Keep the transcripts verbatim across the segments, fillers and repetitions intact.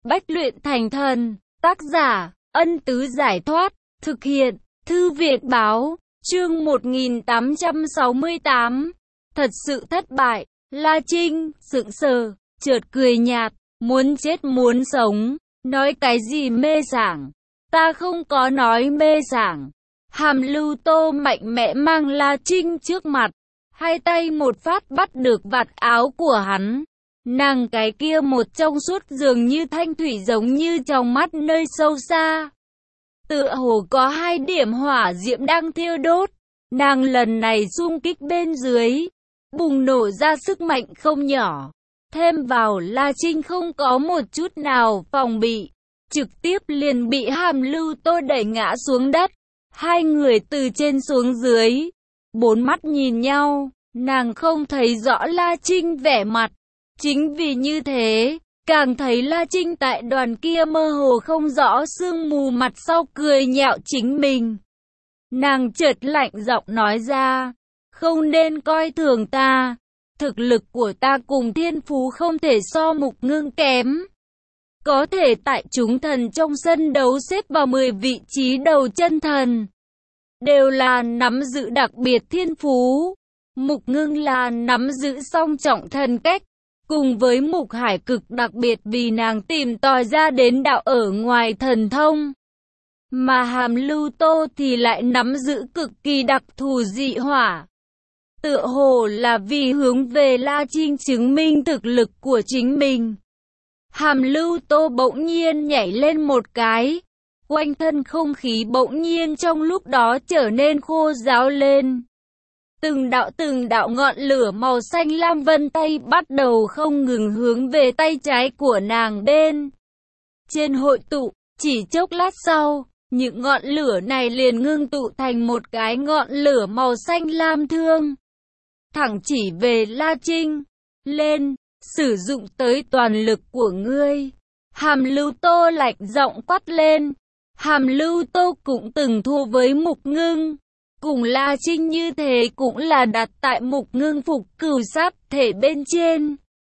Bách luyện thành thần. Tác giả, Ân Tứ Giải Thoát. Thực hiện, Thư viện Báo. Chương một nghìn tám trăm sáu mươi tám. Thật sự thất bại. La Trinh, sững sờ, chợt cười nhạt. Muốn chết muốn sống. Nói cái gì mê sảng? Ta không có nói mê sảng. Hàm Lưu Tô mạnh mẽ mang La Trinh trước mặt. Hai tay một phát bắt được vạt áo của hắn. Nàng cái kia một trong suốt dường như thanh thủy giống như trong mắt nơi sâu xa. Tựa hồ có hai điểm hỏa diễm đang thiêu đốt. Nàng lần này xung kích bên dưới. Bùng nổ ra sức mạnh không nhỏ. Thêm vào La Trinh không có một chút nào phòng bị. Trực tiếp liền bị Hàm Lưu Tô đẩy ngã xuống đất. Hai người từ trên xuống dưới. Bốn mắt nhìn nhau. Nàng không thấy rõ La Trinh vẻ mặt. Chính vì như thế, càng thấy La Trinh tại đoàn kia mơ hồ không rõ sương mù mặt sau cười nhạo chính mình. Nàng chợt lạnh giọng nói ra, không nên coi thường ta, thực lực của ta cùng thiên phú không thể so Mục Ngưng kém. Có thể tại chúng thần trong sân đấu xếp vào mười vị trí đầu chân thần, đều là nắm giữ đặc biệt thiên phú. Mục Ngưng là nắm giữ song trọng thần cách. Cùng với Mục Hải cực đặc biệt vì nàng tìm tòi ra đến đạo ở ngoài thần thông. Mà Hàm Lưu Tô thì lại nắm giữ cực kỳ đặc thù dị hỏa. Tựa hồ là vì hướng về La Trinh chứng minh thực lực của chính mình. Hàm Lưu Tô bỗng nhiên nhảy lên một cái. Quanh thân không khí bỗng nhiên trong lúc đó trở nên khô ráo lên. Từng đạo từng đạo ngọn lửa màu xanh lam vân tay bắt đầu không ngừng hướng về tay trái của nàng bên trên hội tụ. Chỉ chốc lát sau, những ngọn lửa này liền ngưng tụ thành một cái ngọn lửa màu xanh lam thương. Thẳng chỉ về La Trinh. Lên, sử dụng tới toàn lực của ngươi. Hàm Lưu Tô lạnh giọng quát lên. Hàm Lưu Tô cũng từng thua với Mục Ngưng. Cùng La Trinh như thế cũng là đặt tại Mục Ngưng phục cửu sát thể bên trên.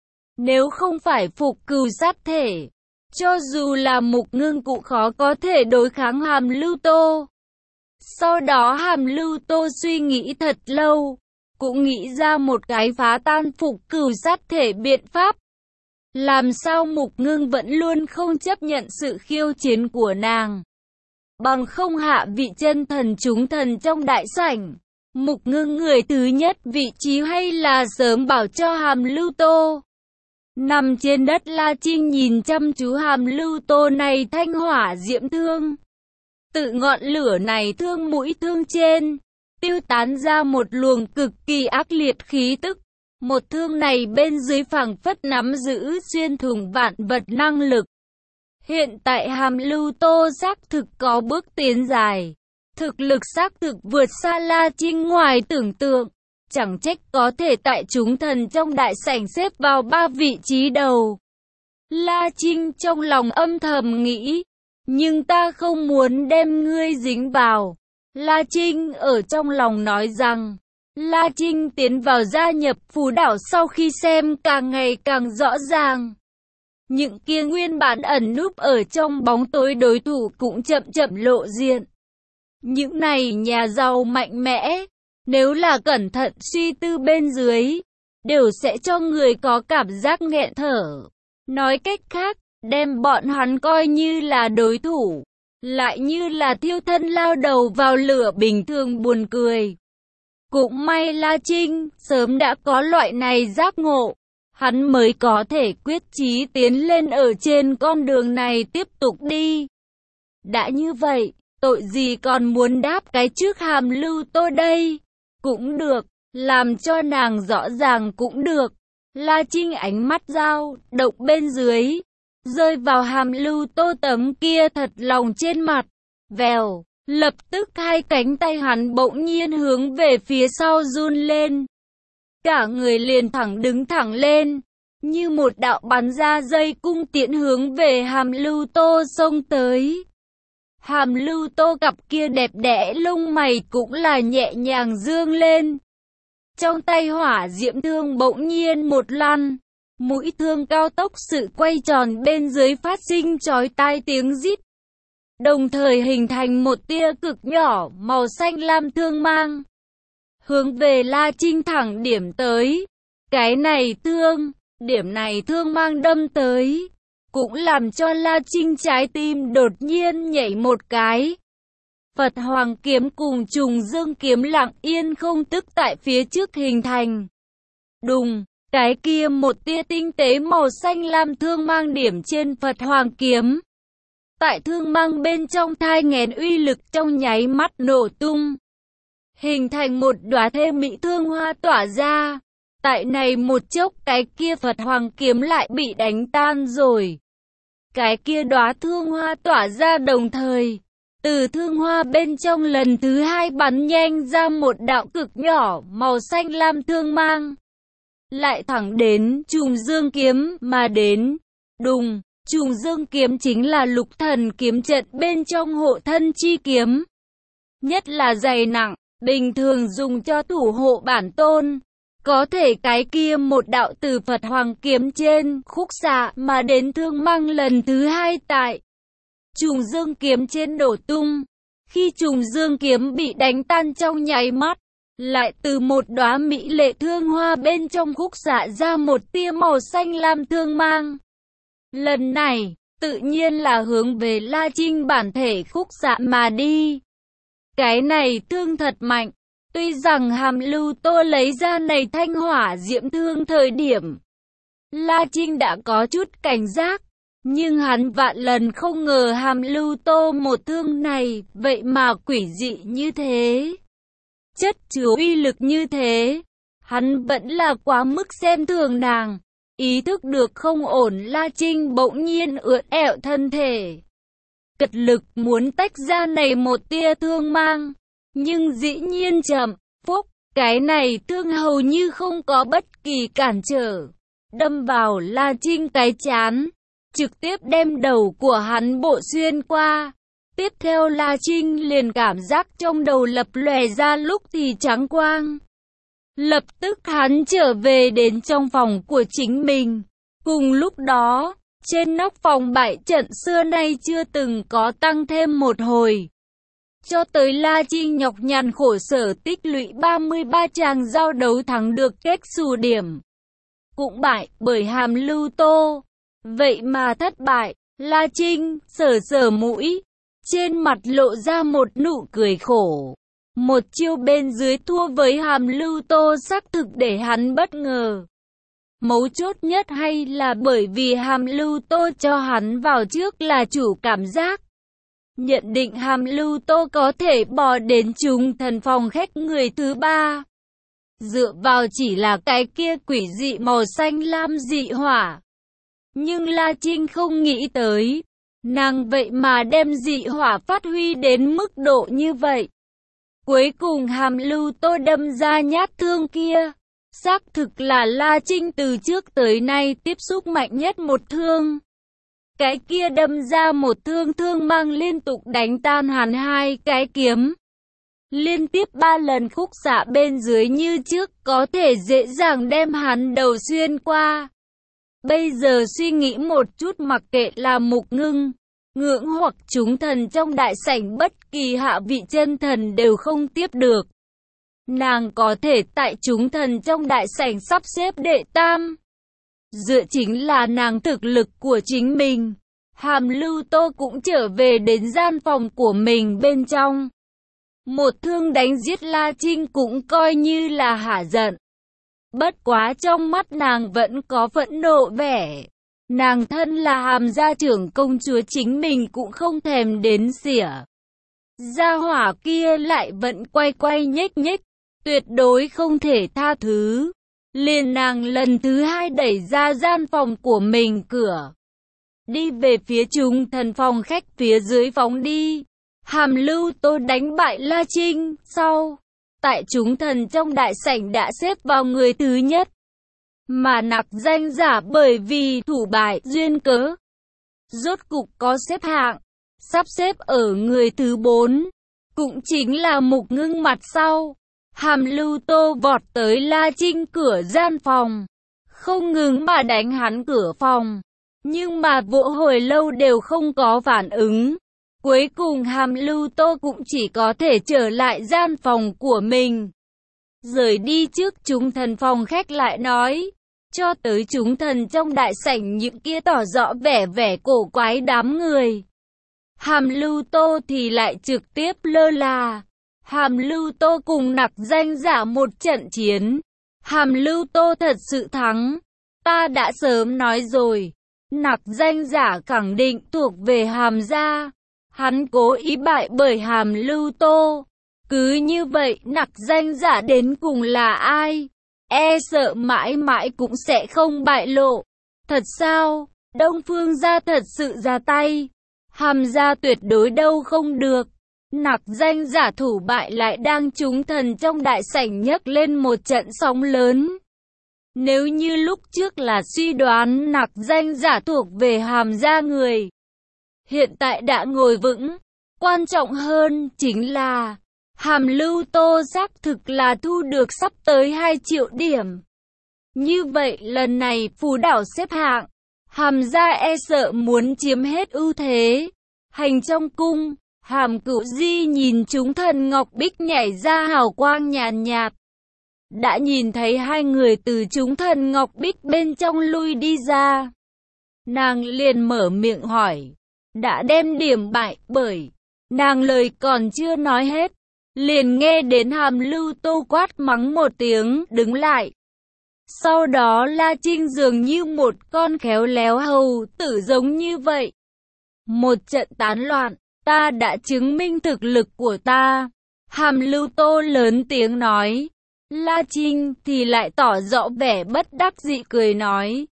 Nếu không phải phục cửu sát thể, cho dù là Mục Ngưng cũng khó có thể đối kháng Hàm Lưu Tô. Sau đó Hàm Lưu Tô suy nghĩ thật lâu, cũng nghĩ ra một cái phá tan phục cửu sát thể biện pháp. Làm sao Mục Ngưng vẫn luôn không chấp nhận sự khiêu chiến của nàng. Bằng không hạ vị chân thần chúng thần trong đại sảnh. Mục Ngưng người thứ nhất vị trí hay là sớm bảo cho Hàm Lưu Tô. Nằm trên đất La Trinh nhìn chăm chú Hàm Lưu Tô này thanh hỏa diễm thương. Tự ngọn lửa này thương mũi thương trên, tiêu tán ra một luồng cực kỳ ác liệt khí tức. Một thương này bên dưới phảng phất nắm giữ xuyên thủng vạn vật năng lực. Hiện tại Hàm Lưu Tô xác thực có bước tiến dài. Thực lực xác thực vượt xa La Trinh ngoài tưởng tượng. Chẳng trách có thể tại chúng thần trong đại sảnh xếp vào ba vị trí đầu. La Trinh trong lòng âm thầm nghĩ. Nhưng ta không muốn đem ngươi dính vào. La Trinh ở trong lòng nói rằng. La Trinh tiến vào gia nhập phù đảo sau khi xem càng ngày càng rõ ràng. Những kia nguyên bản ẩn núp ở trong bóng tối đối thủ cũng chậm chậm lộ diện. Những này nhà giàu mạnh mẽ, nếu là cẩn thận suy tư bên dưới, đều sẽ cho người có cảm giác nghẹn thở. Nói cách khác, đem bọn hắn coi như là đối thủ, lại như là thiêu thân lao đầu vào lửa bình thường buồn cười. Cũng may La Trinh sớm đã có loại này giác ngộ. Hắn mới có thể quyết chí tiến lên ở trên con đường này tiếp tục đi. Đã như vậy, tội gì còn muốn đáp cái trước Hàm Lưu Tô đây? Cũng được, làm cho nàng rõ ràng cũng được. La Trinh ánh mắt dao động bên dưới, rơi vào Hàm Lưu Tô tấm kia thật lòng trên mặt. Vèo, lập tức hai cánh tay hắn bỗng nhiên hướng về phía sau run lên. Cả người liền thẳng đứng thẳng lên, như một đạo bắn ra dây cung tiễn hướng về Hàm Lưu Tô xông tới. Hàm Lưu Tô cặp kia đẹp đẽ lông mày cũng là nhẹ nhàng dương lên. Trong tay hỏa diễm thương bỗng nhiên một lăn, Mũi thương cao tốc sự quay tròn bên dưới phát sinh chói tai tiếng rít, đồng thời hình thành một tia cực nhỏ màu xanh lam thương mang, hướng về La Trinh thẳng điểm tới. Cái này thương, điểm này thương mang đâm tới, cũng làm cho La Trinh trái tim đột nhiên nhảy một cái. Phật Hoàng kiếm cùng Trùng Dương kiếm lặng yên không tức tại phía trước hình thành. Đùng, cái kia một tia tinh tế màu xanh lam thương mang điểm trên Phật Hoàng kiếm. Tại thương mang bên trong thai nghén uy lực trong nháy mắt nổ tung, hình thành một đóa thê mỹ thương hoa tỏa ra. Tại này một chốc cái kia Phật Hoàng kiếm lại bị đánh tan rồi. Cái kia đóa thương hoa tỏa ra đồng thời, từ thương hoa bên trong lần thứ hai bắn nhanh ra một đạo cực nhỏ màu xanh lam thương mang, lại thẳng đến Trùng Dương kiếm mà đến. Đùng, Trùng Dương kiếm chính là Lục Thần kiếm trận bên trong hộ thân chi kiếm, nhất là dày nặng, bình thường dùng cho thủ hộ bản tôn. Có thể cái kia một đạo từ Phật Hoàng kiếm trên khúc xạ mà đến thương mang lần thứ hai tại Trùng Dương kiếm trên đổ tung. Khi Trùng Dương kiếm bị đánh tan trong nháy mắt, lại từ một đóa mỹ lệ thương hoa bên trong khúc xạ ra một tia màu xanh lam thương mang. Lần này, tự nhiên là hướng về La Trinh bản thể khúc xạ mà đi. Cái này thương thật mạnh. Tuy rằng Hàm Lưu Tô lấy ra này thanh hỏa diễm thương thời điểm, La Trinh đã có chút cảnh giác, nhưng hắn vạn lần không ngờ Hàm Lưu Tô một thương này vậy mà quỷ dị như thế, chất chứa uy lực như thế. Hắn vẫn là quá mức xem thường nàng. Ý thức được không ổn, La Trinh bỗng nhiên ưỡn ẹo thân thể, cật lực muốn tách ra này một tia thương mang. Nhưng dĩ nhiên chậm, phúc, cái này thương hầu như không có bất kỳ cản trở, đâm vào La Trinh cái chán, trực tiếp đem đầu của hắn bộ xuyên qua. Tiếp theo La Trinh liền cảm giác trong đầu lập lòe ra lúc thì trắng quang. Lập tức hắn trở về đến trong phòng của chính mình. Cùng lúc đó, trên nóc phòng bại trận xưa nay chưa từng có tăng thêm một hồi. Cho tới La Trinh nhọc nhằn khổ sở tích lũy ba mươi ba tràng giao đấu thắng được kết xù điểm, cũng bại bởi Hàm Lưu Tô. Vậy mà thất bại, La Trinh sờ sờ mũi, trên mặt lộ ra một nụ cười khổ. Một chiêu bên dưới thua với Hàm Lưu Tô xác thực để hắn bất ngờ. Mấu chốt nhất hay là bởi vì Hàm Lưu Tô cho hắn vào trước là chủ cảm giác. Nhận định Hàm Lưu Tô có thể bò đến Trùng Thần phòng khách người thứ ba. Dựa vào chỉ là cái kia quỷ dị màu xanh lam dị hỏa. Nhưng La Trinh không nghĩ tới, nàng vậy mà đem dị hỏa phát huy đến mức độ như vậy. Cuối cùng Hàm Lưu Tô đâm ra nhát thương kia, xác thực là La Trinh từ trước tới nay tiếp xúc mạnh nhất một thương. Cái kia đâm ra một thương thương mang liên tục đánh tan hắn hai cái kiếm. Liên tiếp ba lần khúc xạ bên dưới như trước có thể dễ dàng đem hắn đầu xuyên qua. Bây giờ suy nghĩ một chút, mặc kệ là Mục Ngưng, Ngưỡng hoặc chúng thần trong đại sảnh, bất kỳ hạ vị chân thần đều không tiếp được. Nàng có thể tại chúng thần trong đại sảnh sắp xếp đệ tam. Dựa chính là nàng thực lực của chính mình. Hàm Lưu Tô cũng trở về đến gian phòng của mình bên trong. Một thương đánh giết La Trinh cũng coi như là hả giận. Bất quá trong mắt nàng vẫn có phẫn nộ vẻ. Nàng thân là Hàm gia trưởng công chúa, chính mình cũng không thèm đến xỉa. Gia hỏa kia lại vẫn quay quay nhếch nhếch, tuyệt đối không thể tha thứ. Liền nàng lần thứ hai đẩy ra gian phòng của mình cửa, đi về phía Trùng Thần phòng khách phía dưới phóng đi. Hàm Lưu Tô đánh bại La Trinh sau, tại chúng thần trong đại sảnh đã xếp vào người thứ nhất. Mà nặc danh giả bởi vì thủ bại duyên cớ, rốt cục có xếp hạng, sắp xếp ở người thứ bốn, cũng chính là Mục Ngưng mặt sau. Hàm Lưu Tô vọt tới La Trinh cửa gian phòng, không ngừng mà đánh hắn cửa phòng. Nhưng mà vỗ hồi lâu đều không có phản ứng. Cuối cùng Hàm Lưu Tô cũng chỉ có thể trở lại gian phòng của mình. Rời đi trước chúng thần phòng khách lại nói. Cho tới chúng thần trong đại sảnh những kia tỏ rõ vẻ vẻ cổ quái đám người. Hàm Lưu Tô thì lại trực tiếp lơ là. Hàm Lưu Tô cùng Nặc Danh Giả một trận chiến. Hàm Lưu Tô thật sự thắng. Ta đã sớm nói rồi. Nặc Danh Giả khẳng định thuộc về Hàm gia. Hắn cố ý bại bởi Hàm Lưu Tô. Cứ như vậy Nặc Danh Giả đến cùng là ai? E sợ mãi mãi cũng sẽ không bại lộ. Thật sao? Đông Phương gia thật sự ra tay. Hàm gia tuyệt đối đâu không được. Nặc Danh Giả thủ bại lại đang chúng thần trong đại sảnh nhấc lên một trận sóng lớn. Nếu như lúc trước là suy đoán Nặc Danh Giả thuộc về Hàm gia người, hiện tại đã ngồi vững. Quan trọng hơn chính là Hàm Lưu Tô xác thực là thu được sắp tới hai triệu điểm. Như vậy lần này phù đảo xếp hạng, Hàm gia e sợ muốn chiếm hết ưu thế. Hành trong cung, Hàm Cửu Di nhìn chúng thần ngọc bích nhảy ra hào quang nhàn nhạt. Đã nhìn thấy hai người từ chúng thần ngọc bích bên trong lui đi ra. Nàng liền mở miệng hỏi. Đã đem điểm bại bởi. Nàng lời còn chưa nói hết. Liền nghe đến Hàm Lưu Tô quát mắng một tiếng đứng lại. Sau đó La Trinh dường như một con khéo léo hầu tử giống như vậy. Một trận tán loạn, ta đã chứng minh thực lực của ta. Hàm Lưu Tô lớn tiếng nói. La Trinh thì lại tỏ rõ vẻ bất đắc dĩ cười nói.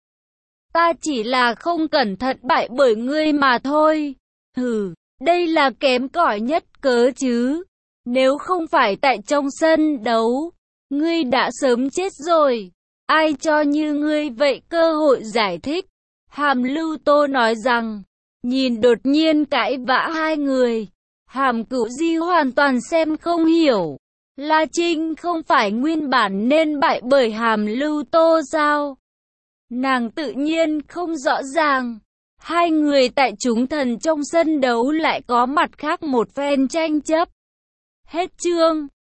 Ta chỉ là không cẩn thận bại bởi ngươi mà thôi. Hừ, đây là kém cỏi nhất cớ chứ. Nếu không phải tại trong sân đấu, ngươi đã sớm chết rồi. Ai cho như ngươi vậy cơ hội giải thích. Hàm Lưu Tô nói rằng, nhìn đột nhiên cãi vã hai người. Hàm Cửu Di hoàn toàn xem không hiểu. La Trinh không phải nguyên bản nên bại bởi Hàm Lưu Tô sao? Nàng tự nhiên không rõ ràng. Hai người tại chúng thần trong sân đấu lại có mặt khác một phen tranh chấp. Hết chương.